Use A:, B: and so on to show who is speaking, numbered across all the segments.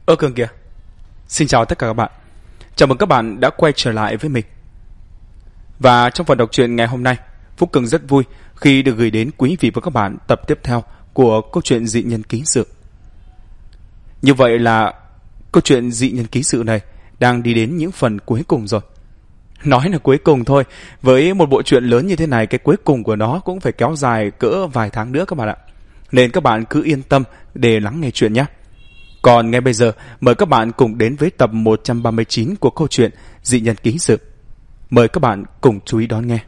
A: Cường kìa. Xin chào tất cả các bạn. Chào mừng các bạn đã quay trở lại với mình. Và trong phần đọc truyện ngày hôm nay, Phúc Cường rất vui khi được gửi đến quý vị và các bạn tập tiếp theo của câu chuyện dị nhân ký sự. Như vậy là câu chuyện dị nhân ký sự này đang đi đến những phần cuối cùng rồi. Nói là cuối cùng thôi, với một bộ truyện lớn như thế này, cái cuối cùng của nó cũng phải kéo dài cỡ vài tháng nữa các bạn ạ. Nên các bạn cứ yên tâm để lắng nghe chuyện nhé. Còn ngay bây giờ, mời các bạn cùng đến với tập 139 của câu chuyện dị nhân ký sự. Mời các bạn cùng chú ý đón nghe.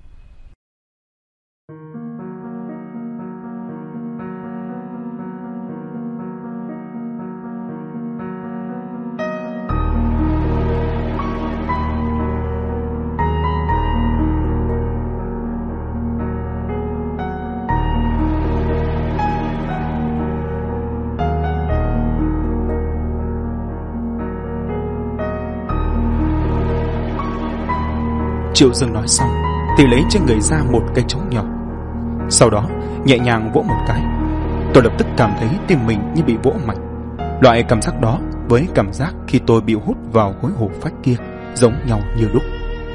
A: Triệu Dương nói xong thì lấy trên người ra một cây trống nhỏ, sau đó nhẹ nhàng vỗ một cái. Tôi lập tức cảm thấy tim mình như bị vỗ mạnh. Loại cảm giác đó với cảm giác khi tôi bị hút vào hối hổ phách kia giống nhau như đúc.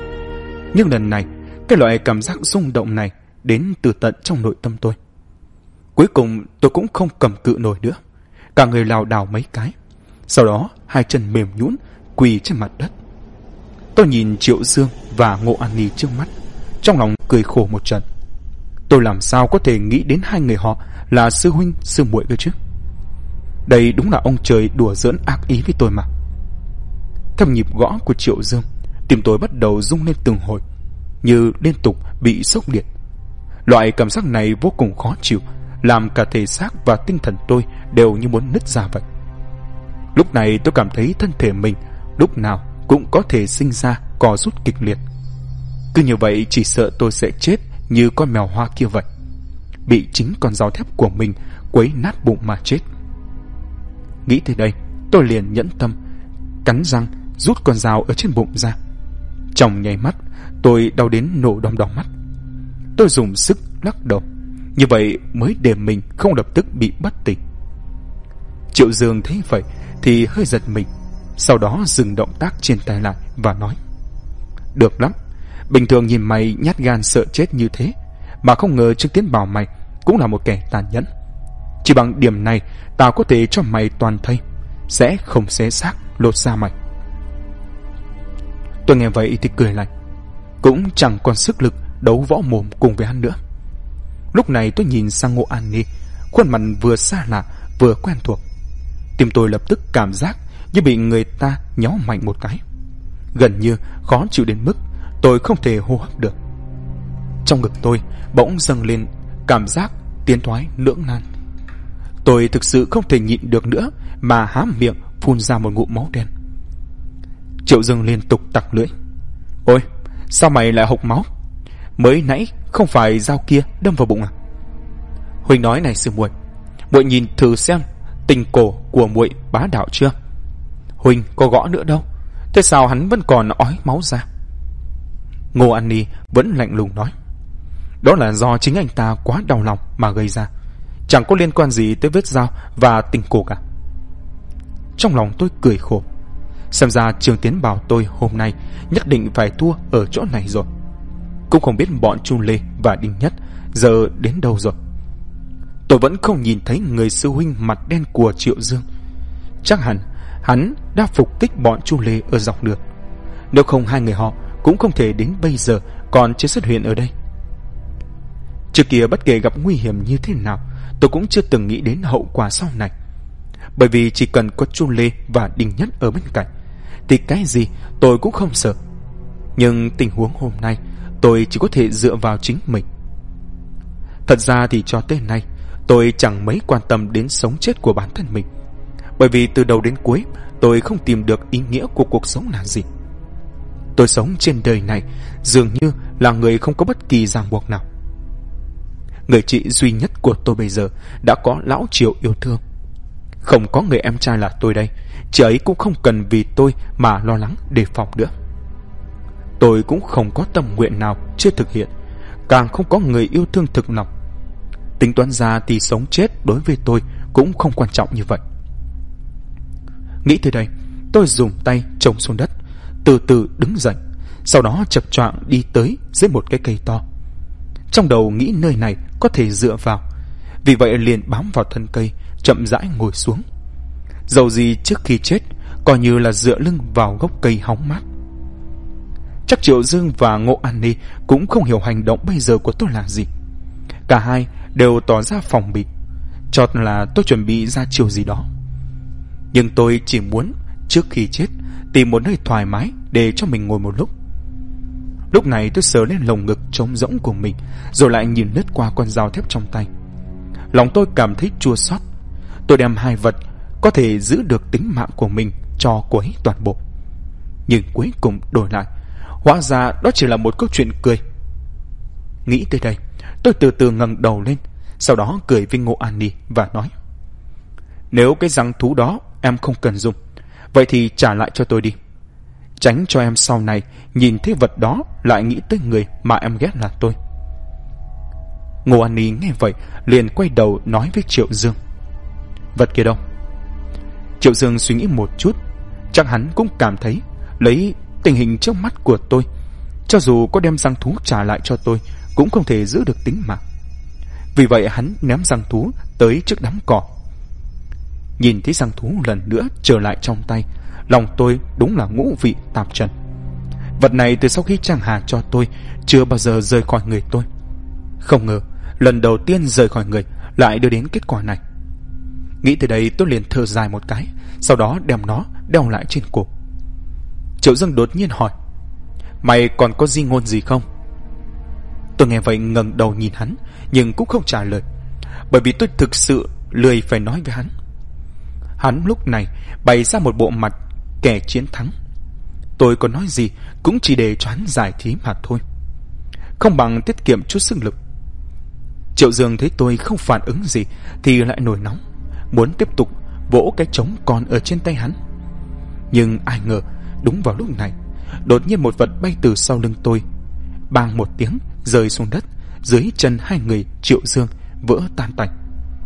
A: Nhưng lần này, cái loại cảm giác rung động này đến từ tận trong nội tâm tôi. Cuối cùng tôi cũng không cầm cự nổi nữa, cả người lảo đảo mấy cái, sau đó hai chân mềm nhũn quỳ trên mặt đất. Tôi nhìn Triệu Dương và Ngộ An Nhi trước mắt, trong lòng cười khổ một trận. Tôi làm sao có thể nghĩ đến hai người họ là sư huynh sư muội cơ chứ? Đây đúng là ông trời đùa giỡn ác ý với tôi mà. Theo nhịp gõ của Triệu Dương, tim tôi bắt đầu rung lên từng hồi, như liên tục bị sốc liệt. Loại cảm giác này vô cùng khó chịu, làm cả thể xác và tinh thần tôi đều như muốn nứt ra vậy. Lúc này tôi cảm thấy thân thể mình lúc nào cũng có thể sinh ra co rút kịch liệt. Cứ như vậy chỉ sợ tôi sẽ chết như con mèo hoa kia vậy, bị chính con dao thép của mình quấy nát bụng mà chết. Nghĩ tới đây, tôi liền nhẫn tâm cắn răng rút con dao ở trên bụng ra. Trong nháy mắt, tôi đau đến nổ đom đóm mắt. Tôi dùng sức lắc đầu, như vậy mới để mình không lập tức bị bất tỉnh. Triệu Dương thấy vậy thì hơi giật mình, sau đó dừng động tác trên tay lại và nói: Được lắm, bình thường nhìn mày nhát gan sợ chết như thế, mà không ngờ Trương Tiến bảo mày cũng là một kẻ tàn nhẫn. Chỉ bằng điểm này, tao có thể cho mày toàn thây, sẽ không xé xác lột da mày. Tôi nghe vậy thì cười lạnh, cũng chẳng còn sức lực đấu võ mồm cùng với hắn nữa. Lúc này tôi nhìn sang Ngộ An Nhi, khuôn mặt vừa xa lạ vừa quen thuộc. Tim tôi lập tức cảm giác như bị người ta nhéo mạnh một cái, gần như khó chịu đến mức tôi không thể hô hấp được. Trong ngực tôi bỗng dâng lên cảm giác tiến thoái lưỡng nan. Tôi thực sự không thể nhịn được nữa mà há miệng phun ra một ngụm máu đen. Triệu Dương liên tục tặc lưỡi: Ôi, sao mày lại hộc máu? Mới nãy không phải dao kia đâm vào bụng à? Huynh nói này sư muội, muội nhìn thử xem tình cổ của muội bá đạo chưa? Huynh có gõ nữa đâu, thế sao hắn vẫn còn ói máu ra? Ngô An Nhi vẫn lạnh lùng nói: Đó là do chính anh ta quá đau lòng mà gây ra, chẳng có liên quan gì tới vết dao và tình cổ cả. Trong lòng tôi cười khổ, xem ra Trương Tiến bảo tôi hôm nay nhất định phải thua ở chỗ này rồi. Cũng không biết bọn Chu Lê và Đinh Nhất giờ đến đâu rồi. Tôi vẫn không nhìn thấy người sư huynh mặt đen của Triệu Dương. Chắc hẳn hắn đã phục kích bọn Chu Lê ở dọc đường, nếu không hai người họ cũng không thể đến bây giờ còn chưa xuất hiện ở đây. Trước kia bất kể gặp nguy hiểm như thế nào, tôi cũng chưa từng nghĩ đến hậu quả sau này. Bởi vì chỉ cần có Chu Lê và Đinh Nhất ở bên cạnh thì cái gì tôi cũng không sợ. Nhưng tình huống hôm nay, tôi chỉ có thể dựa vào chính mình. Thật ra thì cho tới nay tôi chẳng mấy quan tâm đến sống chết của bản thân mình, bởi vì từ đầu đến cuối tôi không tìm được ý nghĩa của cuộc sống là gì. Tôi sống trên đời này dường như là người không có bất kỳ ràng buộc nào. Người chị duy nhất của tôi bây giờ đã có lão Triệu yêu thương. Không có người em trai là tôi đây, chị ấy cũng không cần vì tôi mà lo lắng đề phòng nữa. Tôi cũng không có tâm nguyện nào chưa thực hiện, càng không có người yêu thương thực lòng. Tính toán ra thì sống chết đối với tôi cũng không quan trọng như vậy. Nghĩ tới đây, tôi dùng tay chồng xuống đất, từ từ đứng dậy, sau đó chập choạng đi tới dưới một cái cây to. Trong đầu nghĩ nơi này có thể dựa vào, vì vậy liền bám vào thân cây, chậm rãi ngồi xuống. Dầu gì trước khi chết, coi như là dựa lưng vào gốc cây hóng mát. Chắc Triệu Dương và Ngộ An Ni cũng không hiểu hành động bây giờ của tôi là gì. Cả hai đều tỏ ra phòng bị, cho là tôi chuẩn bị ra chiều gì đó. Nhưng tôi chỉ muốn trước khi chết tìm một nơi thoải mái để cho mình ngồi một lúc. Lúc này tôi sờ lên lồng ngực trống rỗng của mình, rồi lại nhìn lướt qua con dao thép trong tay. Lòng tôi cảm thấy chua xót. Tôi đem hai vật có thể giữ được tính mạng của mình cho cô ấy toàn bộ, nhưng cuối cùng đổi lại, hóa ra đó chỉ là một câu chuyện cười. Nghĩ tới đây, tôi từ từ ngẩng đầu lên, sau đó cười với Ngộ An Ni và nói: nếu cái răng thú đó em không cần dùng, vậy thì trả lại cho tôi đi, tránh cho em sau này nhìn thấy vật đó lại nghĩ tới người mà em ghét là tôi. Ngô An Ni nghe vậy liền quay đầu nói với Triệu Dương: vật kia đâu? Triệu Dương suy nghĩ một chút, chắc hắn cũng cảm thấy lấy tình hình trước mắt của tôi, cho dù có đem răng thú trả lại cho tôi cũng không thể giữ được tính mạng. Vì vậy hắn ném răng thú tới trước đám cỏ. Nhìn thấy răng thú lần nữa trở lại trong tay, lòng tôi đúng là ngũ vị tạp trần. Vật này từ sau khi Trang Hà cho tôi chưa bao giờ rời khỏi người tôi. Không ngờ lần đầu tiên rời khỏi người lại đưa đến kết quả này. Nghĩ tới đây tôi liền thở dài một cái, sau đó đem nó đeo lại trên cổ. Triệu Dương đột nhiên hỏi: mày còn có di ngôn gì không? Tôi nghe vậy ngẩng đầu nhìn hắn, nhưng cũng không trả lời, bởi vì tôi thực sự lười phải nói với hắn. Hắn lúc này bày ra một bộ mặt kẻ chiến thắng. Tôi có nói gì cũng chỉ để cho hắn giải thí mà thôi, không bằng tiết kiệm chút sức lực. Triệu Dương thấy tôi không phản ứng gì thì lại nổi nóng, muốn tiếp tục vỗ cái trống còn ở trên tay hắn. Nhưng ai ngờ đúng vào lúc này, đột nhiên một vật bay từ sau lưng tôi, bang một tiếng rơi xuống đất dưới chân hai người Triệu Dương, vỡ tan tành.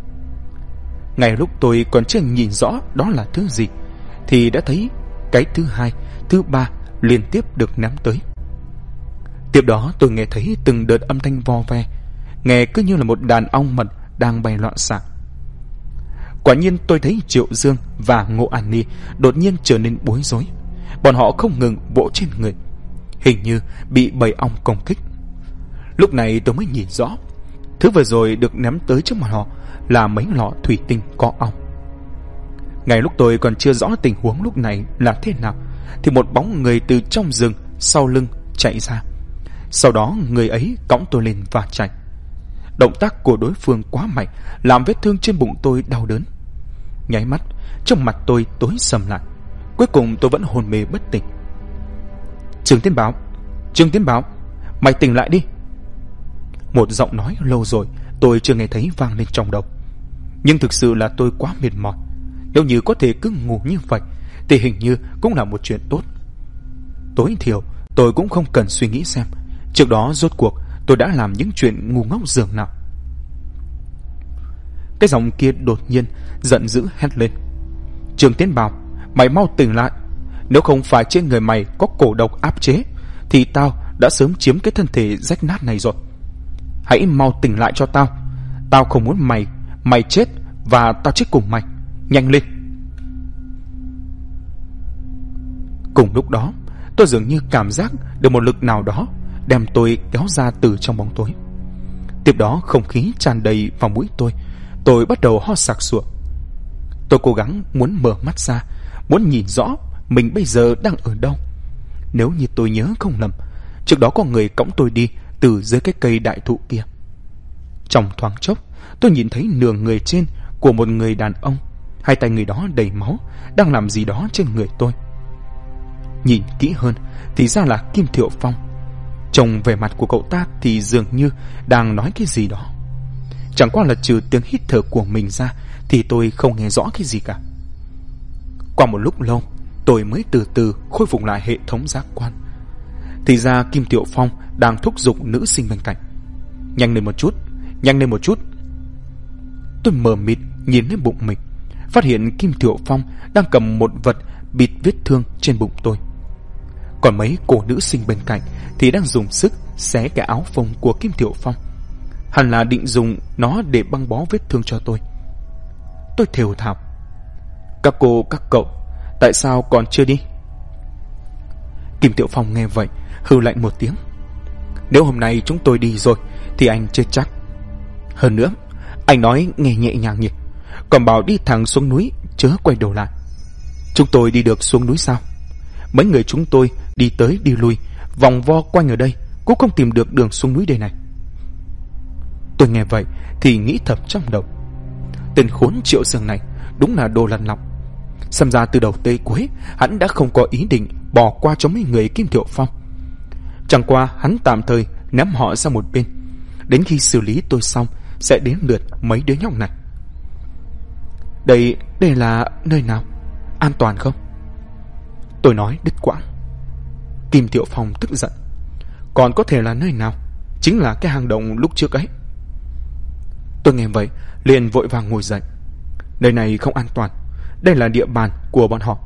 A: Ngay lúc tôi còn chưa nhìn rõ đó là thứ gì thì đã thấy cái thứ hai, thứ ba liên tiếp được ném tới. Tiếp đó tôi nghe thấy từng đợt âm thanh vo ve, nghe cứ như là một đàn ong mật đang bay loạn xạ. Quả nhiên tôi thấy Triệu Dương và Ngộ An Ni đột nhiên trở nên bối rối. Bọn họ không ngừng vỗ trên người, hình như bị bầy ong công kích. Lúc này tôi mới nhìn rõ, thứ vừa rồi được ném tới trước mặt họ là mấy lọ thủy tinh có ong. Ngay lúc tôi còn chưa rõ tình huống lúc này là thế nào thì một bóng người từ trong rừng sau lưng chạy ra. Sau đó người ấy cõng tôi lên và chạy. Động tác của đối phương quá mạnh, làm vết thương trên bụng tôi đau đớn. Nháy mắt, trong mặt tôi tối sầm lại. Cuối cùng tôi vẫn hôn mê bất tỉnh. Trương Tiến Báo, mày tỉnh lại đi. Một giọng nói lâu rồi tôi chưa nghe thấy vang lên trong đầu. Nhưng thực sự là tôi quá mệt mỏi. Nếu như có thể cứ ngủ như vậy thì hình như cũng là một chuyện tốt. Tối thiểu tôi cũng không cần suy nghĩ xem trước đó rốt cuộc tôi đã làm những chuyện ngu ngốc dường nào. Cái giọng kia đột nhiên giận dữ hét lên: Trương Tiến Bảo, mày mau tỉnh lại. Nếu không phải trên người mày có cổ độc áp chế thì tao đã sớm chiếm cái thân thể rách nát này rồi. Hãy mau tỉnh lại cho tao. Tao không muốn mày chết và tao chết cùng mày. Nhanh lên. Cùng lúc đó tôi dường như cảm giác được một lực nào đó đem tôi kéo ra từ trong bóng tối. Tiếp đó không khí tràn đầy vào mũi tôi bắt đầu ho sặc sụa. Tôi cố gắng muốn mở mắt ra, muốn nhìn rõ mình bây giờ đang ở đâu. Nếu như tôi nhớ không lầm, trước đó có người cõng tôi đi từ dưới cái cây đại thụ kia. Trong thoáng chốc, tôi nhìn thấy nửa người trên của một người đàn ông, hai tay người đó đầy máu, đang làm gì đó trên người tôi. Nhìn kỹ hơn thì ra là Kim Thiệu Phong. Trông vẻ mặt của cậu ta thì dường như đang nói cái gì đó. Chẳng qua là trừ tiếng hít thở của mình ra thì tôi không nghe rõ cái gì cả. Qua một lúc lâu, tôi mới từ từ khôi phục lại hệ thống giác quan. Thì ra Kim Thiệu Phong đang thúc giục nữ sinh bên cạnh: Nhanh lên một chút, nhanh lên một chút. Tôi mờ mịt nhìn lên bụng mình, phát hiện Kim Thiệu Phong đang cầm một vật bịt vết thương trên bụng tôi. Còn mấy cô nữ sinh bên cạnh thì đang dùng sức xé cái áo phông của Kim Thiệu Phong, hẳn là định dùng nó để băng bó vết thương cho tôi. Tôi thều thào: các cô các cậu, tại sao còn chưa đi? Kim Thiệu Phong nghe vậy hừ lạnh một tiếng: nếu hôm nay chúng tôi đi rồi thì anh chết chắc. Hơn nữa, anh nói nghe nhẹ nhàng nhỉ, còn bảo đi thẳng xuống núi chớ quay đầu lại. Chúng tôi đi được xuống núi sao? Mấy người chúng tôi đi tới đi lui, vòng vo quanh ở đây cũng không tìm được đường xuống núi đây này. Tôi nghe vậy thì nghĩ thầm trong đầu: tên khốn Triệu Dương này đúng là đồ lằn lọc. Xem ra từ đầu tới cuối hắn đã không có ý định bỏ qua cho mấy người Kim Thiệu Phong. Chẳng qua hắn tạm thời ném họ ra một bên, đến khi xử lý tôi xong sẽ đến lượt mấy đứa nhóc này. Đây là nơi nào? An toàn không? Tôi nói đứt quãng. Kim Thiệu Phong tức giận: còn có thể là nơi nào? Chính là cái hang động lúc trước ấy. Tôi nghe vậy liền vội vàng ngồi dậy: nơi này không an toàn, đây là địa bàn của bọn họ.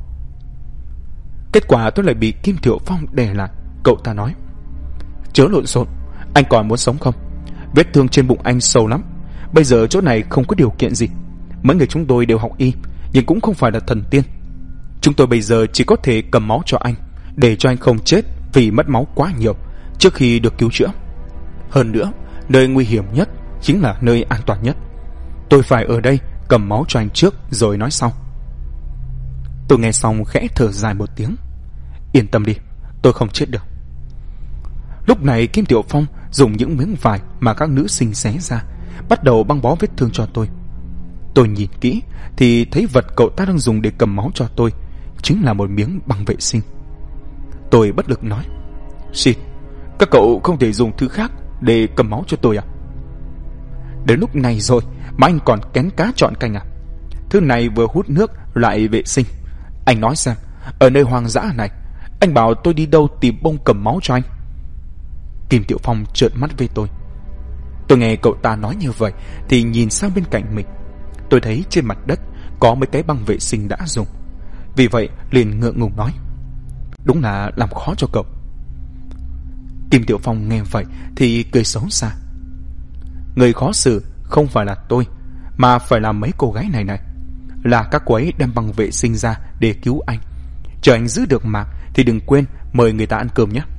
A: Kết quả tôi lại bị Kim Thiệu Phong đè lại. Cậu ta nói: chớ lộn xộn, anh còn muốn sống không? Vết thương trên bụng anh sâu lắm, bây giờ chỗ này không có điều kiện gì. Mấy người chúng tôi đều học y, nhưng cũng không phải là thần tiên. Chúng tôi bây giờ chỉ có thể cầm máu cho anh, để cho anh không chết vì mất máu quá nhiều trước khi được cứu chữa. Hơn nữa, nơi nguy hiểm nhất chính là nơi an toàn nhất. Tôi phải ở đây cầm máu cho anh trước rồi nói sau. Tôi nghe xong khẽ thở dài một tiếng: yên tâm đi, tôi không chết được. Lúc này Kim Thiệu Phong dùng những miếng vải mà các nữ sinh xé ra, bắt đầu băng bó vết thương cho tôi. Tôi nhìn kỹ thì thấy vật cậu ta đang dùng để cầm máu cho tôi chính là một miếng băng vệ sinh. Tôi bất lực nói: xin, các cậu không thể dùng thứ khác để cầm máu cho tôi à? Đến lúc này rồi mà anh còn kén cá chọn canh à? Thứ này vừa hút nước lại vệ sinh. Anh nói xem, ở nơi hoang dã này anh bảo tôi đi đâu tìm bông cầm máu cho anh? Kim Thiệu Phong trợn mắt với tôi. Tôi nghe cậu ta nói như vậy thì nhìn sang bên cạnh mình. Tôi thấy trên mặt đất có mấy cái băng vệ sinh đã dùng, vì vậy liền ngượng ngùng nói: đúng là làm khó cho cậu. Kim Thiệu Phong nghe vậy thì cười xấu xa: người khó xử không phải là tôi, mà phải là mấy cô gái này này. Là các cô ấy đem băng vệ sinh ra để cứu anh. Chờ anh giữ được mạng thì đừng quên mời người ta ăn cơm nhé.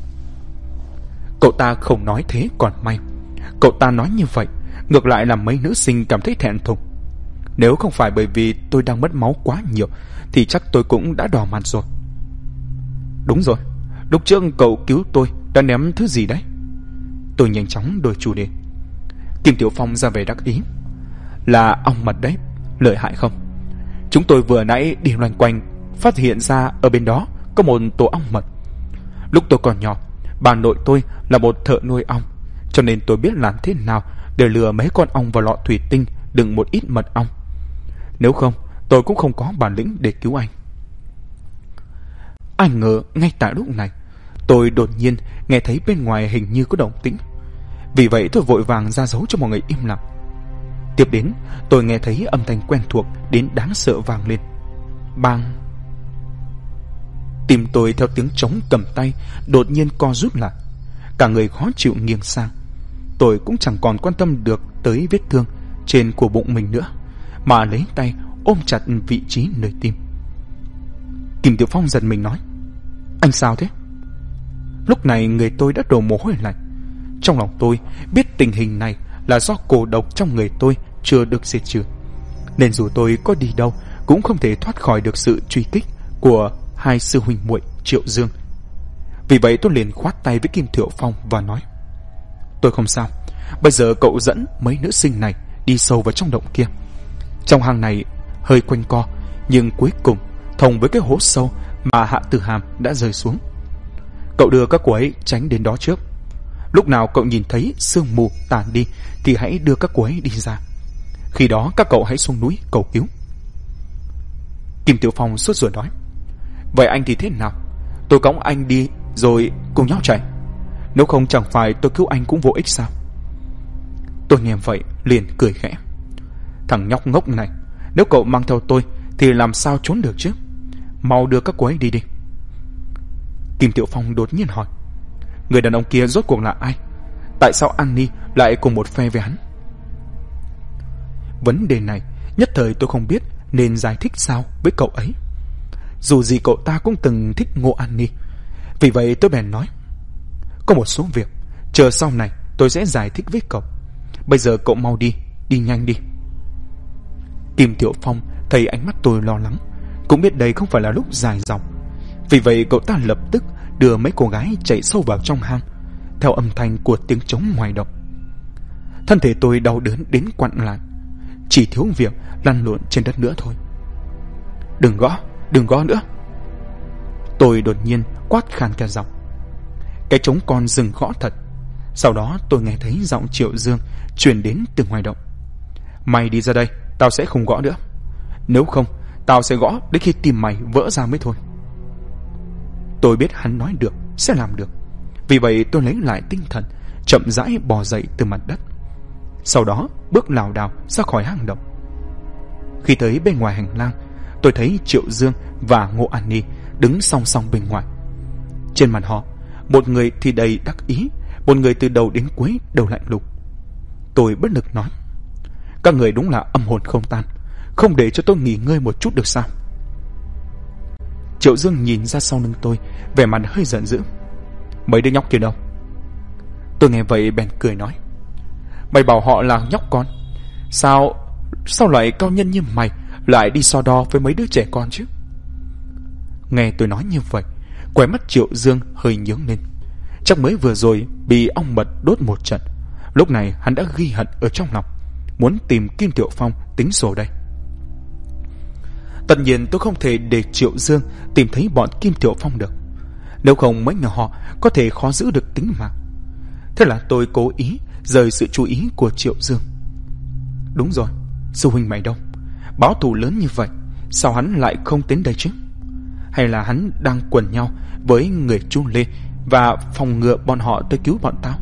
A: Cậu ta không nói thế còn may. Cậu ta nói như vậy ngược lại làm mấy nữ sinh cảm thấy thẹn thùng. Nếu không phải bởi vì tôi đang mất máu quá nhiều thì chắc tôi cũng đã đỏ mặt rồi. Đúng rồi, lúc trước cậu cứu tôi đã ném thứ gì đấy? Tôi nhanh chóng đổi chủ đề. Kim Thiệu Phong ra vẻ đắc ý: là ong mật đấy, lợi hại không? Chúng tôi vừa nãy đi loanh quanh phát hiện ra ở bên đó có một tổ ong mật. Lúc tôi còn nhỏ, bà nội tôi là một thợ nuôi ong, cho nên tôi biết làm thế nào để lừa mấy con ong vào lọ thủy tinh đựng một ít mật ong. Nếu không, tôi cũng không có bản lĩnh để cứu anh. Ai ngờ ngay tại lúc này, tôi đột nhiên nghe thấy bên ngoài hình như có động tĩnh. Vì vậy tôi vội vàng ra dấu cho mọi người im lặng. Tiếp đến, tôi nghe thấy âm thanh quen thuộc đến đáng sợ vang lên: bang. Tim tôi theo tiếng trống cầm tay đột nhiên co rút lại, cả người khó chịu nghiêng sang. Tôi cũng chẳng còn quan tâm được tới vết thương trên của bụng mình nữa, mà lấy tay ôm chặt vị trí nơi tim. Kim Thiệu Phong giật mình nói: anh sao thế? Lúc này người tôi đã đổ mồ hôi lạnh. Trong lòng tôi biết tình hình này là do cổ độc trong người tôi chưa được diệt trừ, nên dù tôi có đi đâu cũng không thể thoát khỏi được sự truy kích của hai sư huynh muội Triệu Dương. Vì vậy tôi liền khoát tay với Kim Thiệu Phong và nói: tôi không sao, bây giờ cậu dẫn mấy nữ sinh này đi sâu vào trong động kia. Trong hang này hơi quanh co, nhưng cuối cùng thông với cái hố sâu mà Hạ Tử Hàm đã rơi xuống. Cậu đưa các cô ấy tránh đến đó trước. Lúc nào cậu nhìn thấy sương mù tàn đi thì hãy đưa các cô ấy đi ra. Khi đó các cậu hãy xuống núi cầu cứu. Kim Thiệu Phong sốt ruột nói: vậy anh thì thế nào? Tôi cõng anh đi rồi cùng nhau chạy. Nếu không chẳng phải tôi cứu anh cũng vô ích sao? Tôi nghe vậy liền cười khẽ: thằng nhóc ngốc này, Nếu cậu mang theo tôi thì làm sao trốn được chứ? Mau đưa các cô ấy đi đi. Kim Tiểu Phong đột nhiên hỏi, người đàn ông kia rốt cuộc là ai? Tại sao Annie lại cùng một phe với hắn? Vấn đề này nhất thời tôi không biết nên giải thích sao với cậu ấy. Dù gì cậu ta cũng từng thích Ngô Annie. Vì vậy tôi bèn nói, có một số việc chờ sau này tôi sẽ giải thích với cậu. Bây giờ cậu mau đi, đi nhanh đi. Kim Tiểu Phong thấy ánh mắt tôi lo lắng, cũng biết đây không phải là lúc dài dòng. Vì vậy cậu ta lập tức đưa mấy cô gái chạy sâu vào trong hang, theo âm thanh của tiếng trống ngoài động. Thân thể tôi đau đớn đến quặn lại, chỉ thiếu việc lăn lộn trên đất nữa thôi. Đừng gõ nữa. Tôi đột nhiên quát khan cả giọng. Cái trống con dừng gõ thật. Sau đó tôi nghe thấy giọng Triệu Dương truyền đến từ ngoài động. Mày đi ra đây, tao sẽ không gõ nữa. Nếu không, tao sẽ gõ đến khi tim mày vỡ ra mới thôi. Tôi biết hắn nói được, sẽ làm được. Vì vậy tôi lấy lại tinh thần, chậm rãi bò dậy từ mặt đất. Sau đó bước lảo đảo ra khỏi hang động. Khi tới bên ngoài hành lang, tôi thấy Triệu Dương và Ngô Annie đứng song song bên ngoài. Trên mặt họ, một người thì đầy đắc ý, một người từ đầu đến cuối đều lạnh lùng. Tôi bất lực nói, các người đúng là âm hồn không tan, không để cho tôi nghỉ ngơi một chút được sao? Triệu Dương nhìn ra sau lưng tôi, vẻ mặt hơi giận dữ. Mấy đứa nhóc kia đâu? Tôi nghe vậy bèn cười nói, mày bảo họ là nhóc con, sao loại cao nhân như mày lại đi so đo với mấy đứa trẻ con chứ? Nghe tôi nói như vậy, khóe mắt Triệu Dương hơi nhướng lên. Chắc mới vừa rồi bị ong mật đốt một trận, lúc này hắn đã ghi hận ở trong lòng, muốn tìm Kim Tiểu Phong tính sổ đây. Tất nhiên tôi không thể để Triệu Dương tìm thấy bọn Kim Tiểu Phong được, nếu không mấy người họ có thể khó giữ được tính mạng. Thế là tôi cố ý rời sự chú ý của Triệu Dương. Đúng rồi, sư huynh mày đâu? Báo thù lớn như vậy, sao hắn lại không đến đây chứ? Hay là hắn đang quần nhau với người Chu Lê và phòng ngừa bọn họ tới cứu bọn tao?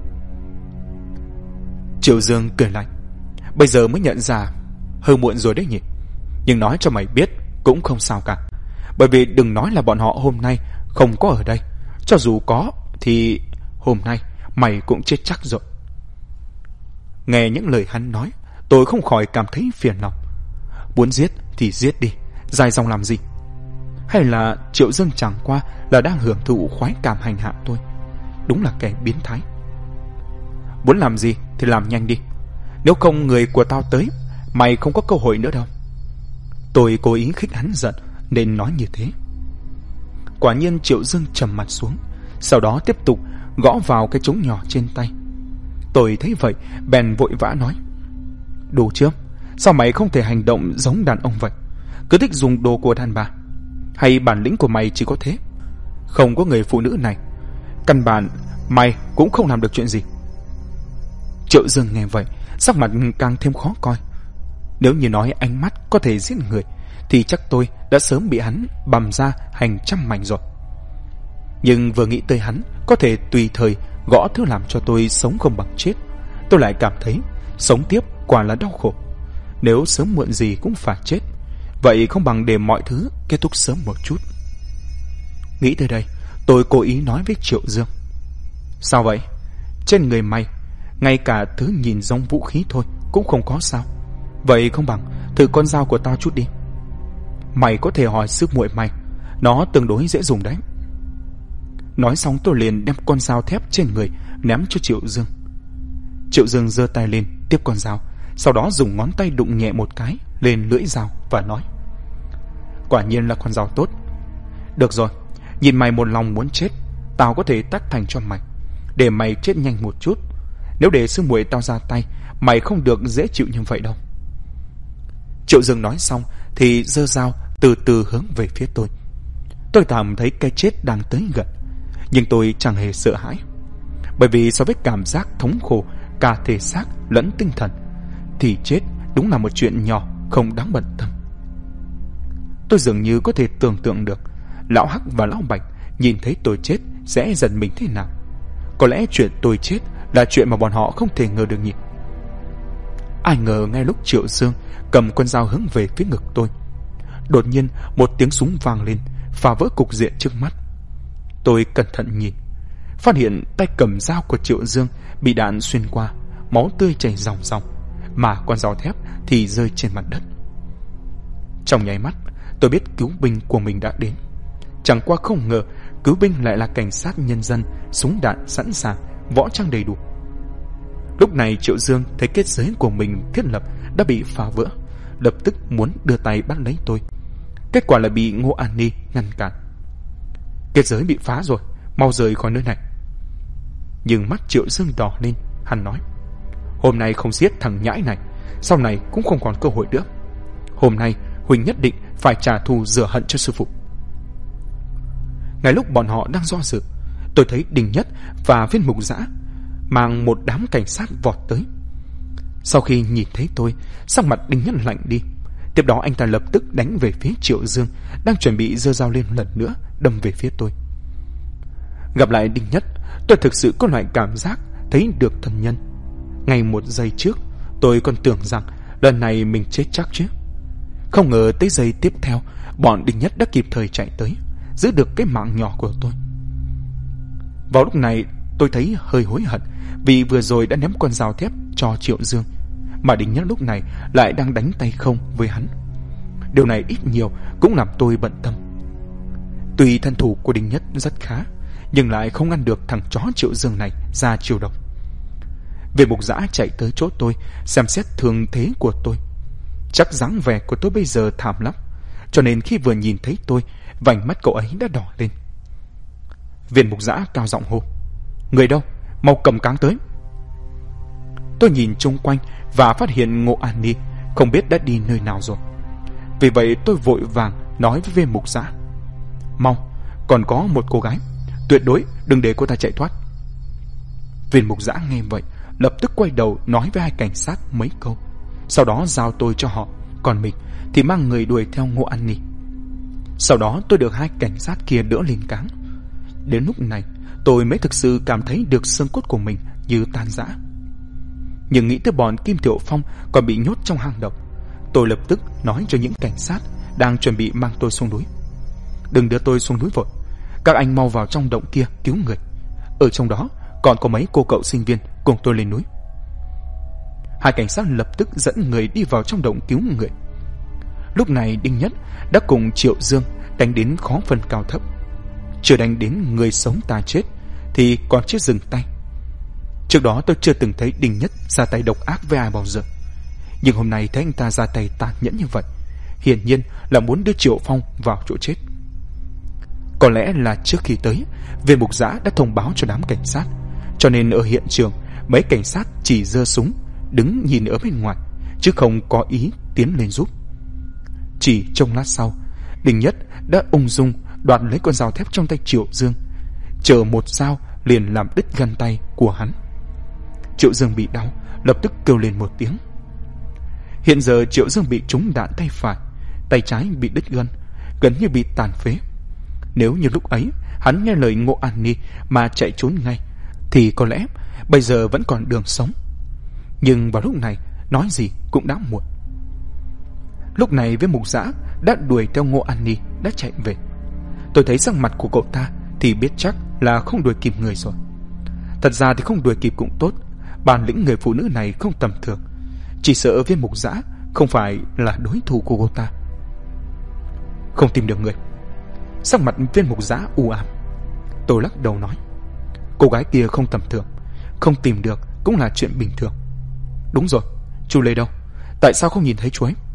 A: Triệu Dương cười lạnh, bây giờ mới nhận ra, hơi muộn rồi đấy nhỉ. Nhưng nói cho mày biết cũng không sao cả, bởi vì đừng nói là bọn họ hôm nay không có ở đây, cho dù có thì hôm nay mày cũng chết chắc rồi. Nghe những lời hắn nói, tôi không khỏi cảm thấy phiền lòng. Muốn giết thì giết đi, dài dòng làm gì? Hay là Triệu Dương chẳng qua là đang hưởng thụ khoái cảm hành hạ tôi? Đúng là kẻ biến thái. Muốn làm gì thì làm nhanh đi, nếu không người của tao tới, mày không có cơ hội nữa đâu. Tôi cố ý khích hắn giận nên nói như thế. Quả nhiên Triệu Dương trầm mặt xuống, sau đó tiếp tục gõ vào cái trống nhỏ trên tay. Tôi thấy vậy bèn vội vã nói, đủ chưa? Sao mày không thể hành động giống đàn ông vậy? Cứ thích dùng đồ của đàn bà? Hay bản lĩnh của mày chỉ có thế? Không có người phụ nữ này, căn bản mày cũng không làm được chuyện gì. Triệu Dương nghe vậy, sắc mặt càng thêm khó coi. Nếu như nói ánh mắt có thể giết người, thì chắc tôi đã sớm bị hắn bằm ra hành trăm mảnh rồi. Nhưng vừa nghĩ tới hắn có thể tùy thời gõ thứ làm cho tôi sống không bằng chết, tôi lại cảm thấy sống tiếp quả là đau khổ. Nếu sớm muộn gì cũng phải chết, vậy không bằng để mọi thứ kết thúc sớm một chút. Nghĩ tới đây, tôi cố ý nói với Triệu Dương, sao vậy? Trên người mày, ngay cả thứ nhìn giống vũ khí thôi cũng không có sao? Vậy không bằng thử con dao của tao chút đi. Mày có thể hỏi sư muội mày, nó tương đối dễ dùng đấy. Nói xong tôi liền đem con dao thép trên người ném cho Triệu Dương. Triệu Dương giơ tay lên tiếp con dao, sau đó dùng ngón tay đụng nhẹ một cái lên lưỡi dao và nói, quả nhiên là con dao tốt. Được rồi, nhìn mày một lòng muốn chết, tao có thể tắt thành cho mày, để mày chết nhanh một chút. Nếu để sư muội tao ra tay, mày không được dễ chịu như vậy đâu. Triệu Dương nói xong thì giơ dao từ từ hướng về phía tôi. Tôi cảm thấy cái chết đang tới gần, nhưng tôi chẳng hề sợ hãi, bởi vì so với cảm giác thống khổ cả thể xác lẫn tinh thần, thì chết đúng là một chuyện nhỏ không đáng bận tâm. Tôi dường như có thể tưởng tượng được lão Hắc và lão Bạch nhìn thấy tôi chết sẽ giận mình thế nào. Có lẽ chuyện tôi chết là chuyện mà bọn họ không thể ngờ được nhỉ. Ai ngờ ngay lúc Triệu Dương cầm con dao hướng về phía ngực tôi, đột nhiên một tiếng súng vang lên, phá vỡ cục diện trước mắt. Tôi cẩn thận nhìn, phát hiện tay cầm dao của Triệu Dương bị đạn xuyên qua, máu tươi chảy ròng ròng, mà con dao thép thì rơi trên mặt đất. Trong nháy mắt, tôi biết cứu binh của mình đã đến. Chẳng qua không ngờ cứu binh lại là cảnh sát nhân dân, súng đạn sẵn sàng, võ trang đầy đủ. Lúc này Triệu Dương thấy kết giới của mình thiết lập đã bị phá vỡ, lập tức muốn đưa tay bắt lấy tôi. Kết quả là bị Ngô An Ni ngăn cản. Kết giới bị phá rồi, mau rời khỏi nơi này. Nhưng mắt Triệu Dương đỏ lên, hắn nói: hôm nay không giết thằng nhãi này, sau này cũng không còn cơ hội nữa. Hôm nay Huỳnh nhất định phải trả thù rửa hận cho sư phụ. Ngay lúc bọn họ đang do dự, tôi thấy Đình Nhất và Viên Mục Dã mang một đám cảnh sát vọt tới. Sau khi nhìn thấy tôi, sắc mặt Đình Nhất lạnh đi. Tiếp đó anh ta lập tức đánh về phía Triệu Dương đang chuẩn bị giơ dao lên lần nữa đâm về phía tôi. Gặp lại Đình Nhất, tôi thực sự có loại cảm giác thấy được thân nhân. Ngay một giây trước, tôi còn tưởng rằng lần này mình chết chắc chứ. Không ngờ tới giây tiếp theo, bọn Đình Nhất đã kịp thời chạy tới, giữ được cái mạng nhỏ của tôi. Vào lúc này, tôi thấy hơi hối hận vì vừa rồi đã ném con dao thép cho Triệu Dương, mà Đình Nhất lúc này lại đang đánh tay không với hắn. Điều này ít nhiều cũng làm tôi bận tâm. Tuy thân thủ của Đình Nhất rất khá, nhưng lại không ngăn được thằng chó Triệu Dương này ra chiêu độc. Viên Mục Dã chạy tới chỗ tôi, xem xét thương thế của tôi. Chắc dáng vẻ của tôi bây giờ thảm lắm, cho nên khi vừa nhìn thấy tôi, vành mắt cậu ấy đã đỏ lên. Viên Mục Dã cao giọng hô: người đâu, mau cầm cáng tới. Tôi nhìn chung quanh và phát hiện Ngô An Ni không biết đã đi nơi nào rồi. Vì vậy tôi vội vàng nói với Viên Mục Dã: mau, còn có một cô gái, tuyệt đối đừng để cô ta chạy thoát. Viên Mục Dã nghe vậy lập tức quay đầu nói với hai cảnh sát mấy câu, sau đó giao tôi cho họ, còn mình thì mang người đuổi theo Ngô An Ni. Sau đó tôi được hai cảnh sát kia đỡ lên cáng. Đến lúc này tôi mới thực sự cảm thấy được xương cốt của mình như tan rã. Nhưng nghĩ tới bọn Kim Thiệu Phong còn bị nhốt trong hang động, tôi lập tức nói cho những cảnh sát đang chuẩn bị mang tôi xuống núi: đừng đưa tôi xuống núi vội, các anh mau vào trong động kia cứu người. Ở trong đó còn có mấy cô cậu sinh viên cùng tôi lên núi. Hai cảnh sát lập tức dẫn người đi vào trong động cứu người. Lúc này Đinh Nhất đã cùng Triệu Dương đánh đến khó phân cao thấp. Chưa đánh đến người sống ta chết thì còn chưa dừng tay. Trước đó tôi chưa từng thấy Đinh Nhất ra tay độc ác với ai bao giờ, nhưng hôm nay thấy anh ta ra tay tàn nhẫn như vậy, hiển nhiên là muốn đưa Triệu Phong vào chỗ chết. Có lẽ là trước khi tới, Viên Mục Dã đã thông báo cho đám cảnh sát, cho nên ở hiện trường mấy cảnh sát chỉ giơ súng đứng nhìn ở bên ngoài, chứ không có ý tiến lên giúp. Chỉ trong lát sau, Đinh Nhất đã ung dung đoạt lấy con dao thép trong tay Triệu Dương, chờ một dao liền làm đứt gân tay của hắn. Triệu Dương bị đau, lập tức kêu lên một tiếng. Hiện giờ Triệu Dương bị trúng đạn tay phải, tay trái bị đứt gân, gần như bị tàn phế. Nếu như lúc ấy hắn nghe lời Ngô An Ni mà chạy trốn ngay, thì có lẽ bây giờ vẫn còn đường sống. Nhưng vào lúc này nói gì cũng đã muộn. Lúc này Viên Mục Dã đã đuổi theo Ngô An Ni đã chạy về. Tôi thấy sắc mặt của cậu ta thì biết chắc là không đuổi kịp người rồi. Thật ra thì không đuổi kịp cũng tốt, bản lĩnh người phụ nữ này không tầm thường, chỉ sợ Viên Mục Dã không phải là đối thủ của cô ta. Không tìm được người. Sắc mặt Viên Mục Dã u ám. Tôi lắc đầu nói: cô gái kia không tầm thường, không tìm được cũng là chuyện bình thường. Đúng rồi, chú Lê đâu? Tại sao không nhìn thấy chú ấy?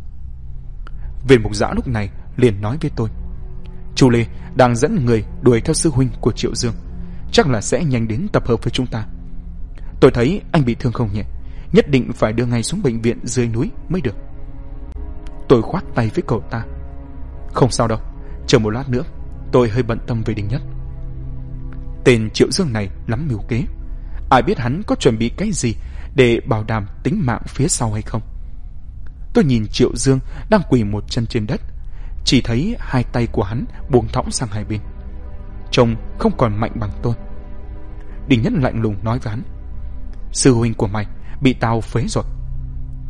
A: Viên Mục Dã lúc này liền nói với tôi: chú Lê đang dẫn người đuổi theo sư huynh của Triệu Dương, chắc là sẽ nhanh đến tập hợp với chúng ta. Tôi thấy anh bị thương không nhẹ, nhất định phải đưa ngay xuống bệnh viện dưới núi mới được. Tôi khoát tay với cậu ta: không sao đâu, chờ một lát nữa, tôi hơi bận tâm về Đinh Nhất. Tên Triệu Dương này lắm mưu kế, ai biết hắn có chuẩn bị cái gì để bảo đảm tính mạng phía sau hay không. Tôi nhìn Triệu Dương đang quỳ một chân trên đất, chỉ thấy hai tay của hắn buông thõng sang hai bên, trông không còn mạnh bằng tôi. Đinh Nhất lạnh lùng nói với hắn: sư huynh của mày bị tao phế rồi.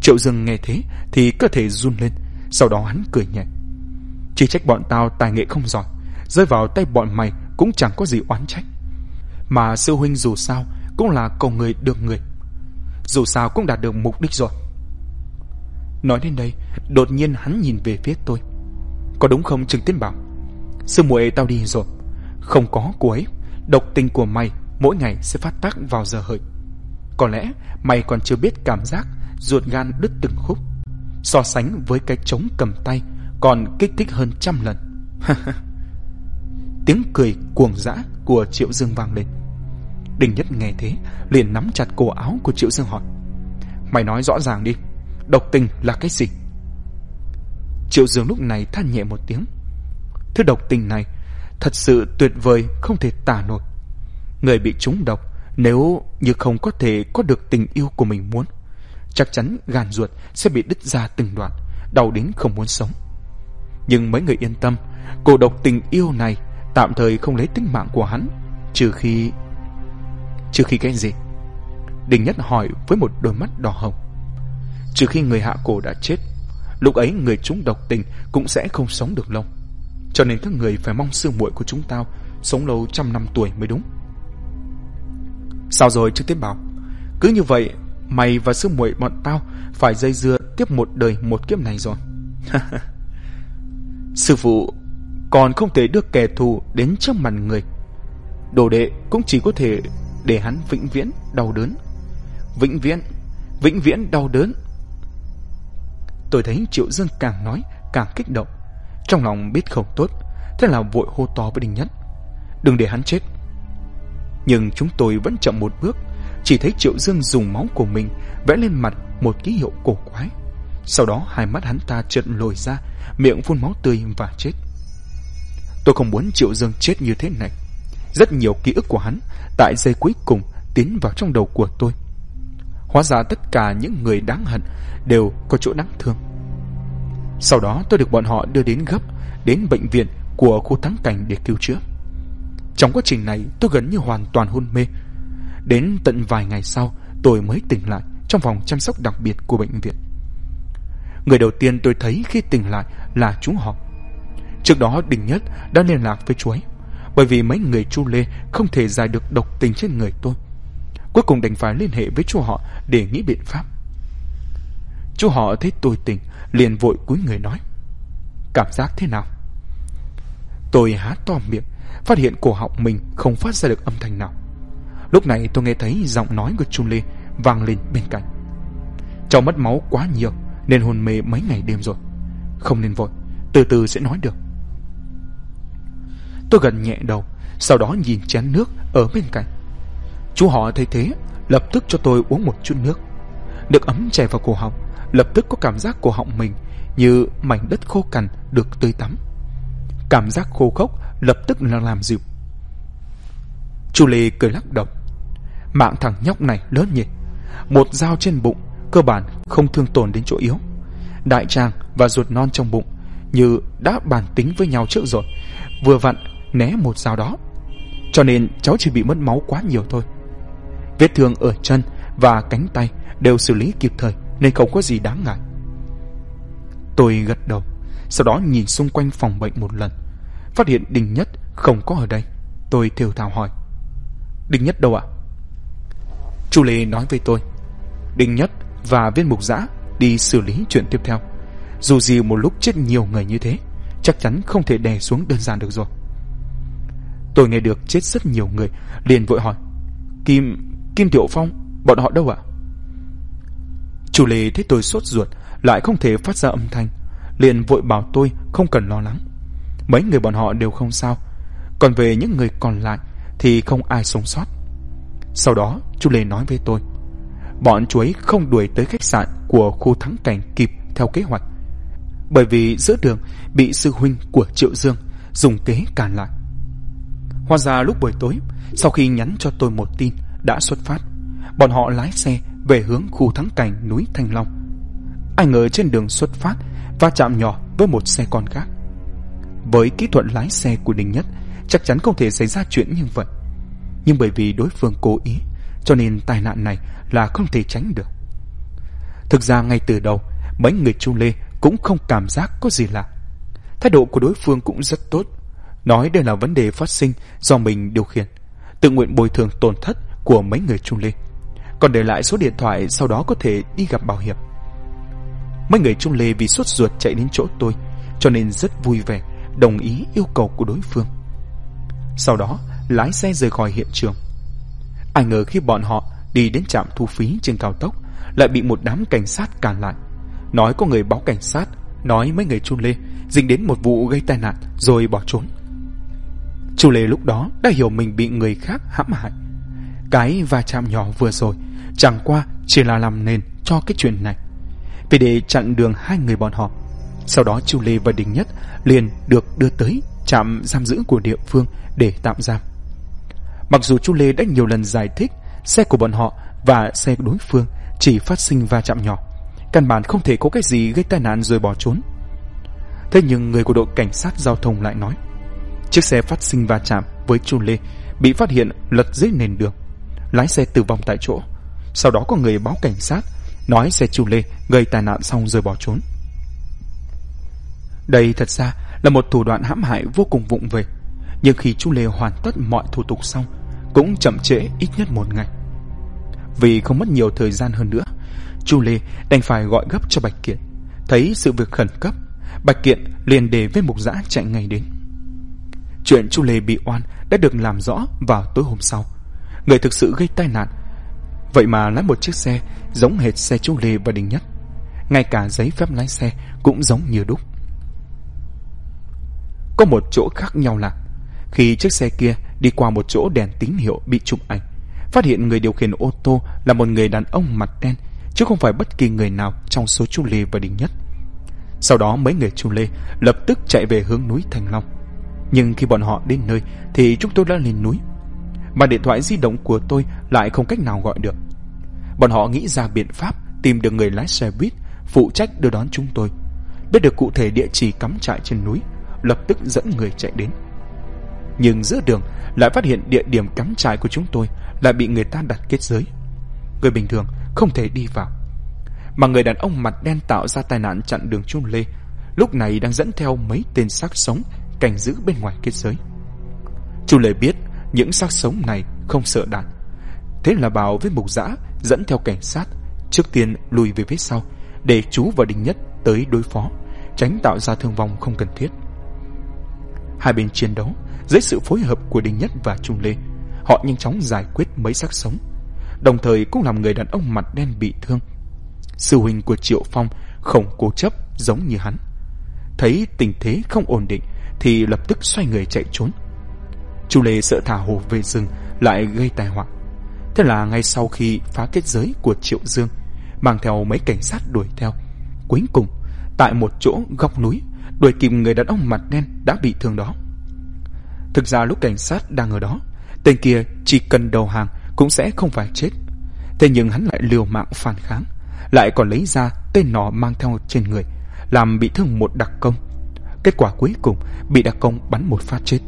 A: Triệu Dương nghe thế thì cơ thể run lên, sau đó hắn cười nhẹ. Chỉ trách bọn tao tài nghệ không giỏi, rơi vào tay bọn mày cũng chẳng có gì oán trách. Mà sư huynh dù sao cũng là cầu người được người, dù sao cũng đạt được mục đích rồi. Nói đến đây, đột nhiên hắn nhìn về phía tôi. Có đúng không Trừng Tiến Bảo? Sư muội tao đi rồi, không có cô ấy, độc tình của mày mỗi ngày sẽ phát tác vào giờ hợi. Có lẽ mày còn chưa biết cảm giác ruột gan đứt từng khúc, so sánh với cái trống cầm tay còn kích thích hơn 100 lần. Tiếng cười cuồng dã của Triệu Dương vang lên. Đinh Nhất nghe thế liền nắm chặt cổ áo của Triệu Dương hỏi: Mày nói rõ ràng đi, độc tình là cái gì? Triệu Dương lúc này than nhẹ một tiếng. Thứ độc tình này thật sự tuyệt vời không thể tả nổi. Người bị trúng độc nếu như không có thể có được tình yêu của mình muốn, chắc chắn gan ruột sẽ bị đứt ra từng đoạn, đau đến không muốn sống. Nhưng mấy người yên tâm, cô độc tình yêu này tạm thời không lấy tính mạng của hắn, trừ khi cái gì? Đinh Nhất hỏi với một đôi mắt đỏ hồng. Trừ khi người hạ cổ đã chết, lúc ấy người trúng độc tình cũng sẽ không sống được lâu. Cho nên các người phải mong sư muội của chúng tao sống lâu 100 năm tuổi mới đúng. Sao rồi Trương Tiến Bảo? Cứ như vậy mày và sư muội bọn tao phải dây dưa tiếp một đời một kiếp này rồi. Sư phụ còn không thể đưa kẻ thù đến trước mặt người, đồ đệ cũng chỉ có thể để hắn vĩnh viễn đau đớn. Vĩnh viễn đau đớn. Tôi thấy Triệu Dương càng nói càng kích động, trong lòng biết không tốt, thế là vội hô to với Đinh Nhất: Đừng để hắn chết. Nhưng chúng tôi vẫn chậm một bước, chỉ thấy Triệu Dương dùng máu của mình vẽ lên mặt một ký hiệu cổ quái. Sau đó hai mắt hắn ta chợt lồi ra, miệng phun máu tươi và chết. Tôi không muốn Triệu Dương chết như thế này. Rất nhiều ký ức của hắn tại giây cuối cùng tiến vào trong đầu của tôi. Hóa ra tất cả những người đáng hận đều có chỗ đáng thương. Sau đó tôi được bọn họ đưa đến gấp đến bệnh viện của khu Thắng Cảnh để cứu chữa. Trong quá trình này tôi gần như hoàn toàn hôn mê. Đến tận vài ngày sau tôi mới tỉnh lại trong phòng chăm sóc đặc biệt của bệnh viện. Người đầu tiên tôi thấy khi tỉnh lại là chú họ. Trước đó Đinh Nhất đã liên lạc với chú ấy, bởi vì mấy người Chu Lê không thể giải được độc tình trên người tôi. Cuối cùng đành phải liên hệ với chú họ để nghĩ biện pháp. Chú họ thấy tôi tỉnh liền vội cúi người nói: Cảm giác thế nào? Tôi há to miệng, phát hiện cổ họng mình không phát ra được âm thanh nào. Lúc này tôi nghe thấy giọng nói của Chu Lê vang lên bên cạnh: Cháu mất máu quá nhiều nên hôn mê mấy ngày đêm rồi, không nên vội, từ từ sẽ nói được. Tôi gật nhẹ đầu, sau đó nhìn chén nước ở bên cạnh. Chú họ thấy thế lập tức cho tôi uống một chút nước. Nước ấm chảy vào cổ họng, lập tức có cảm giác cổ họng mình như mảnh đất khô cằn được tưới tắm. Cảm giác khô khốc lập tức là làm dịu. Chu Lê cười lắc đầu: Mạng thằng nhóc này lớn nhỉ, một dao trên bụng cơ bản không thương tổn đến chỗ yếu. Đại tràng và ruột non trong bụng như đã bàn tính với nhau trước rồi, vừa vặn né một dao đó, cho nên cháu chỉ bị mất máu quá nhiều thôi. Vết thương ở chân và cánh tay đều xử lý kịp thời nên không có gì đáng ngại. Tôi gật đầu, sau đó nhìn xung quanh phòng bệnh một lần, phát hiện Đinh Nhất không có ở đây. Tôi thều thào hỏi: Đinh Nhất đâu ạ? Chu Lê nói với tôi: Đinh Nhất và viên mục giã đi xử lý chuyện tiếp theo. Dù gì một lúc chết nhiều người như thế, chắc chắn không thể đè xuống đơn giản được rồi. Tôi nghe được chết rất nhiều người, liền vội hỏi: Kim Tiểu Phong, bọn họ đâu ạ? Chu Lê thấy tôi sốt ruột, lại không thể phát ra âm thanh, liền vội bảo tôi không cần lo lắng, mấy người bọn họ đều không sao, còn về những người còn lại thì không ai sống sót. Sau đó Chu Lê nói với tôi: Bọn chú ấy không đuổi tới khách sạn của khu Thắng Cảnh kịp theo kế hoạch, bởi vì giữa đường bị sư huynh của Triệu Dương dùng kế cản lại. Hóa ra lúc buổi tối, sau khi nhắn cho tôi một tin đã xuất phát, bọn họ lái xe về hướng khu Thắng Cảnh núi Thanh Long. Ai ngờ trên đường xuất phát va chạm nhỏ với một xe con khác. Với kỹ thuật lái xe của Đinh Nhất, chắc chắn không thể xảy ra chuyện như vậy, nhưng bởi vì đối phương cố ý, cho nên tai nạn này là không thể tránh được. Thực ra ngay từ đầu, mấy người Chu Lê cũng không cảm giác có gì lạ. Thái độ của đối phương cũng rất tốt, nói đây là vấn đề phát sinh do mình điều khiển, tự nguyện bồi thường tổn thất của mấy người Chu Lê, còn để lại số điện thoại sau đó có thể đi gặp bảo hiểm. Mấy người Chu Lê vì sốt ruột chạy đến chỗ tôi, cho nên rất vui vẻ đồng ý yêu cầu của đối phương. Sau đó lái xe rời khỏi hiện trường. Ai ngờ khi bọn họ đi đến trạm thu phí trên cao tốc, lại bị một đám cảnh sát cản lại, nói có người báo cảnh sát, nói mấy người Chu Lê dính đến một vụ gây tai nạn rồi bỏ trốn. Chu Lê lúc đó đã hiểu mình bị người khác hãm hại. Cái va chạm nhỏ vừa rồi chẳng qua chỉ là làm nền cho cái chuyện này, vì để chặn đường hai người bọn họ. Sau đó Chu Lê và Đình Nhất liền được đưa tới trạm giam giữ của địa phương để tạm giam. Mặc dù Chu Lê đã nhiều lần giải thích xe của bọn họ và xe của đối phương chỉ phát sinh va chạm nhỏ, căn bản không thể có cái gì gây tai nạn rồi bỏ trốn. Thế nhưng người của đội cảnh sát giao thông lại nói chiếc xe phát sinh va chạm với Chu Lê bị phát hiện lật dưới nền đường, lái xe tử vong tại chỗ. Sau đó có người báo cảnh sát, nói xe Chu Lê gây tai nạn xong rồi bỏ trốn. Đây thật ra là một thủ đoạn hãm hại vô cùng vụng về, nhưng khi Chu Lê hoàn tất mọi thủ tục xong cũng chậm trễ ít nhất một ngày. Vì không mất nhiều thời gian hơn nữa, Chu Lê đành phải gọi gấp cho Bạch Kiện. Thấy sự việc khẩn cấp, Bạch Kiện liền để với Mục Dã chạy ngay đến. Chuyện Chu Lê bị oan đã được làm rõ vào tối hôm sau. Người thực sự gây tai nạn vậy mà lái một chiếc xe giống hệt xe Chu Lê và Đình Nhất, ngay cả giấy phép lái xe cũng giống như đúc. Có một chỗ khác nhau là khi chiếc xe kia đi qua một chỗ đèn tín hiệu bị chụp ảnh, phát hiện người điều khiển ô tô là một người đàn ông mặt đen, chứ không phải bất kỳ người nào trong số Chu Lê và Đình Nhất. Sau đó mấy người Chu Lê lập tức chạy về hướng núi Thành Long. Nhưng khi bọn họ đến nơi thì chúng tôi đã lên núi, mà điện thoại di động của tôi lại không cách nào gọi được. Bọn họ nghĩ ra biện pháp tìm được người lái xe buýt phụ trách đưa đón chúng tôi, biết được cụ thể địa chỉ cắm trại trên núi, lập tức dẫn người chạy đến. Nhưng giữa đường lại phát hiện địa điểm cắm trại của chúng tôi lại bị người ta đặt kết giới, người bình thường không thể đi vào. Mà người đàn ông mặt đen tạo ra tai nạn chặn đường Chu Lê lúc này đang dẫn theo mấy tên xác sống canh giữ bên ngoài kết giới. Chu Lê biết những xác sống này không sợ đạn, thế là bảo với Mục Dã dẫn theo cảnh sát trước tiên lùi về phía sau để chú và Đình Nhất tới đối phó, tránh tạo ra thương vong không cần thiết. Hai bên chiến đấu dưới sự phối hợp của Đình Nhất và Chu Lê, họ nhanh chóng giải quyết mấy xác sống, đồng thời cũng làm người đàn ông mặt đen bị thương. Sư huynh của Triệu Phong không cố chấp giống như hắn, thấy tình thế không ổn định thì lập tức xoay người chạy trốn. Chu Lê sợ thả hổ về rừng lại gây tai họa, thế là ngay sau khi phá kết giới của Triệu Dương, mang theo mấy cảnh sát đuổi theo, cuối cùng tại một chỗ góc núi đuổi kịp người đàn ông mặt đen đã bị thương đó. Thực ra lúc cảnh sát đang ở đó, tên kia chỉ cần đầu hàng cũng sẽ không phải chết, thế nhưng hắn lại liều mạng phản kháng, lại còn lấy ra tên nỏ mang theo trên người, làm bị thương một đặc công. Kết quả cuối cùng bị đặc công bắn một phát chết.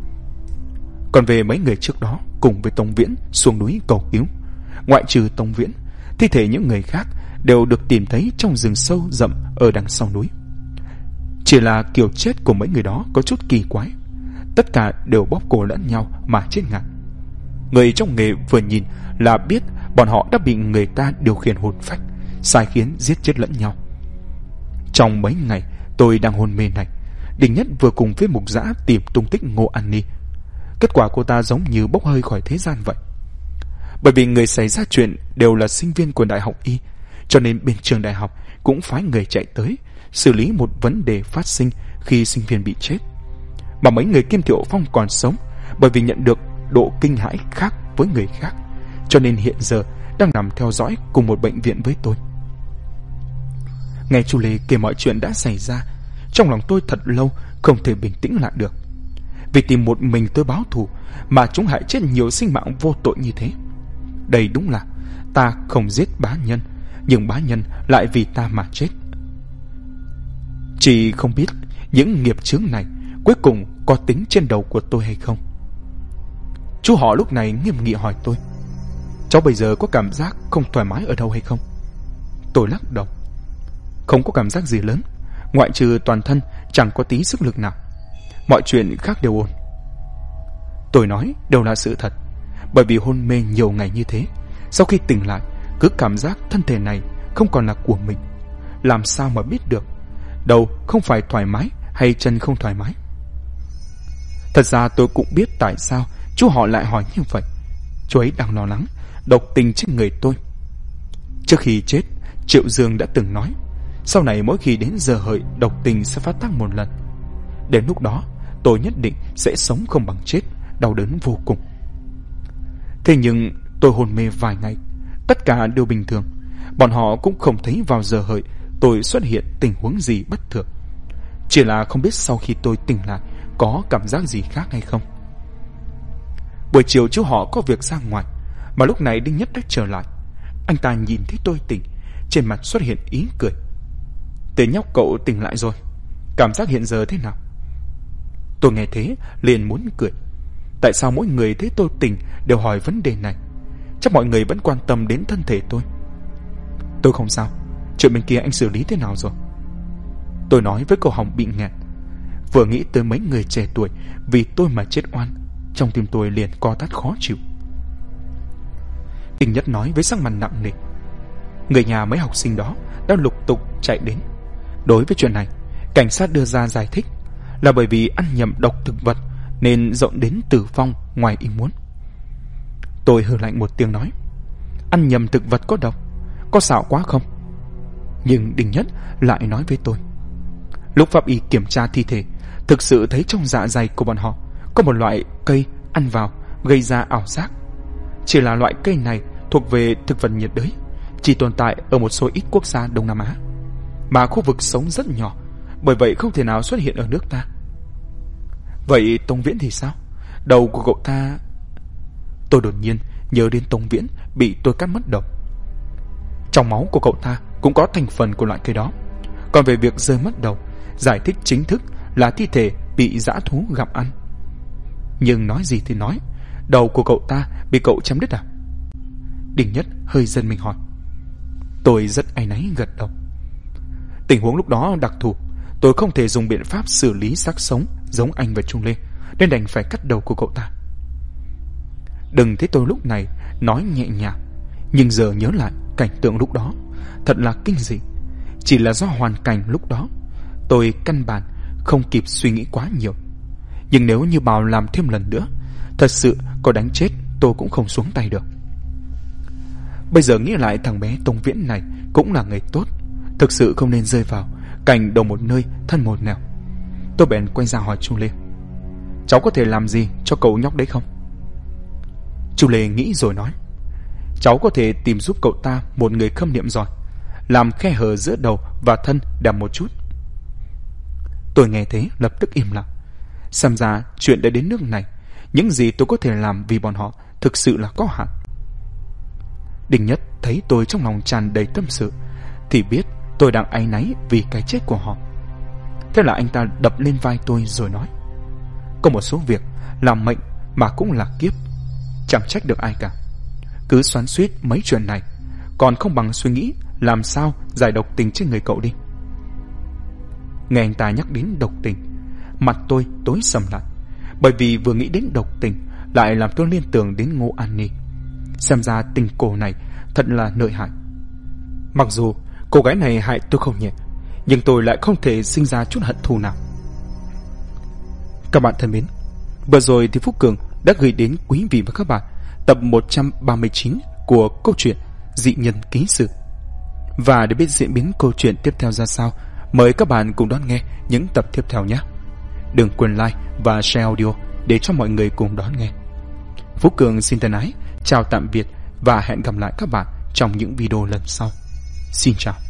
A: Còn về mấy người trước đó cùng với Tống Viễn xuống núi cầu cứu, ngoại trừ Tống Viễn, thi thể những người khác đều được tìm thấy trong rừng sâu rậm ở đằng sau núi. Chỉ là kiểu chết của mấy người đó có chút kỳ quái, tất cả đều bóp cổ lẫn nhau mà chết ngạt. Người trong nghề vừa nhìn là biết bọn họ đã bị người ta điều khiển hồn phách, sai khiến giết chết lẫn nhau. Trong mấy ngày tôi đang hôn mê này, Đình Nhất vừa cùng với Mục Dã tìm tung tích Ngô An Ni. Kết quả cô ta giống như bốc hơi khỏi thế gian vậy. Bởi vì người xảy ra chuyện đều là sinh viên của đại học Y, cho nên bên trường đại học cũng phái người chạy tới xử lý một vấn đề phát sinh khi sinh viên bị chết. Mà mấy người Kim Thiệu Phong còn sống, bởi vì nhận được độ kinh hãi khác với người khác, cho nên hiện giờ đang nằm theo dõi cùng một bệnh viện với tôi. Nghe Chu Lê kể mọi chuyện đã xảy ra, trong lòng tôi thật lâu không thể bình tĩnh lại được. Vì tìm một mình tôi báo thù mà chúng hại chết nhiều sinh mạng vô tội như thế. Đây đúng là ta không giết bá nhân, nhưng bá nhân lại vì ta mà chết. Chỉ không biết những nghiệp chướng này cuối cùng có tính trên đầu của tôi hay không. Chú họ lúc này nghiêm nghị hỏi tôi, cháu bây giờ có cảm giác không thoải mái ở đâu hay không? Tôi lắc đầu. Không có cảm giác gì lớn, ngoại trừ toàn thân chẳng có tí sức lực nào. Mọi chuyện khác đều ổn. Tôi nói đều là sự thật. Bởi vì hôn mê nhiều ngày như thế, sau khi tỉnh lại cứ cảm giác thân thể này không còn là của mình. Làm sao mà biết được đầu không phải thoải mái hay chân không thoải mái. Thật ra tôi cũng biết tại sao chú họ lại hỏi như vậy. Chú ấy đang lo lắng độc tình trên người tôi. Trước khi chết, Triệu Dương đã từng nói sau này mỗi khi đến giờ hợi độc tình sẽ phát tác một lần. Đến lúc đó tôi nhất định sẽ sống không bằng chết, đau đớn vô cùng. Thế nhưng tôi hôn mê vài ngày, tất cả đều bình thường. Bọn họ cũng không thấy vào giờ hợi tôi xuất hiện tình huống gì bất thường. Chỉ là không biết sau khi tôi tỉnh lại có cảm giác gì khác hay không. Buổi chiều chú họ có việc ra ngoài, mà lúc này Đinh Nhất đã trở lại. Anh ta nhìn thấy tôi tỉnh, trên mặt xuất hiện ý cười. Tên nhóc cậu tỉnh lại rồi, cảm giác hiện giờ thế nào? Tôi nghe thế liền muốn cười. Tại sao mỗi người thấy tôi tỉnh đều hỏi vấn đề này? Chắc mọi người vẫn quan tâm đến thân thể tôi. Tôi không sao. Chuyện bên kia anh xử lý thế nào rồi? Tôi nói với câu họng bị nghẹn. Vừa nghĩ tới mấy người trẻ tuổi vì tôi mà chết oan, trong tim tôi liền co thắt khó chịu. Đinh Nhất nói với sắc mặt nặng nề. Người nhà mấy học sinh đó đã lục tục chạy đến. Đối với chuyện này, cảnh sát đưa ra giải thích là bởi vì ăn nhầm độc thực vật nên dẫn đến tử vong ngoài ý muốn. Tôi hừ lạnh một tiếng nói, ăn nhầm thực vật có độc, có xạo quá không? Nhưng Đinh Nhất lại nói với tôi, lúc pháp y kiểm tra thi thể, thực sự thấy trong dạ dày của bọn họ có một loại cây ăn vào gây ra ảo giác. Chỉ là loại cây này thuộc về thực vật nhiệt đới, chỉ tồn tại ở một số ít quốc gia Đông Nam Á, mà khu vực sống rất nhỏ, bởi vậy không thể nào xuất hiện ở nước ta. Vậy Tống Viễn thì sao? Đầu của cậu ta... Tôi đột nhiên nhớ đến Tống Viễn bị tôi cắt mất đầu. Trong máu của cậu ta cũng có thành phần của loại cây đó. Còn về việc rơi mất đầu, giải thích chính thức là thi thể bị dã thú gặm ăn. Nhưng nói gì thì nói, đầu của cậu ta bị cậu chém đứt à? Đinh Nhất hơi giận mình hỏi. Tôi rất áy náy gật đầu. Tình huống lúc đó đặc thù, tôi không thể dùng biện pháp xử lý xác sống giống anh và Trung Lê, nên đành phải cắt đầu của cậu ta. Đừng thấy tôi lúc này nói nhẹ nhàng, nhưng giờ nhớ lại cảnh tượng lúc đó thật là kinh dị. Chỉ là do hoàn cảnh lúc đó, tôi căn bản không kịp suy nghĩ quá nhiều. Nhưng nếu như bảo làm thêm lần nữa, thật sự có đánh chết tôi cũng không xuống tay được. Bây giờ nghĩ lại, thằng bé Tống Viễn này cũng là người tốt, thực sự không nên rơi vào cảnh đầu một nơi thân một nẻo. Tôi bèn quay ra hỏi Chu Lê, cháu có thể làm gì cho cậu nhóc đấy không? Chu Lê nghĩ rồi nói, cháu có thể tìm giúp cậu ta một người khâm niệm giỏi, làm khe hở giữa đầu và thân đẹp một chút. Tôi nghe thế lập tức im lặng. Xem ra chuyện đã đến nước này, những gì tôi có thể làm vì bọn họ thực sự là có hạn. Đinh Nhất thấy tôi trong lòng tràn đầy tâm sự thì biết tôi đang áy náy vì cái chết của họ. Thế là anh ta đập lên vai tôi rồi nói, có một số việc là mệnh mà cũng là kiếp, chẳng trách được ai cả. Cứ xoắn xuýt mấy chuyện này, còn không bằng suy nghĩ làm sao giải độc tình trên người cậu đi. Nghe anh ta nhắc đến độc tình, mặt tôi tối sầm lại, bởi vì vừa nghĩ đến độc tình lại làm tôi liên tưởng đến Ngô An Ni. Xem ra tình cô này thật là lợi hại. Mặc dù cô gái này hại tôi không nhẹ, nhưng tôi lại không thể sinh ra chút hận thù nào. Các bạn thân mến, vừa rồi thì Phúc Cường đã gửi đến quý vị và các bạn tập 139 của câu chuyện Dị Nhân Ký Sự. Và để biết diễn biến câu chuyện tiếp theo ra sao, mời các bạn cùng đón nghe những tập tiếp theo nhé. Đừng quên like và share audio để cho mọi người cùng đón nghe. Phúc Cường xin thân ái chào tạm biệt và hẹn gặp lại các bạn trong những video lần sau. Xin chào.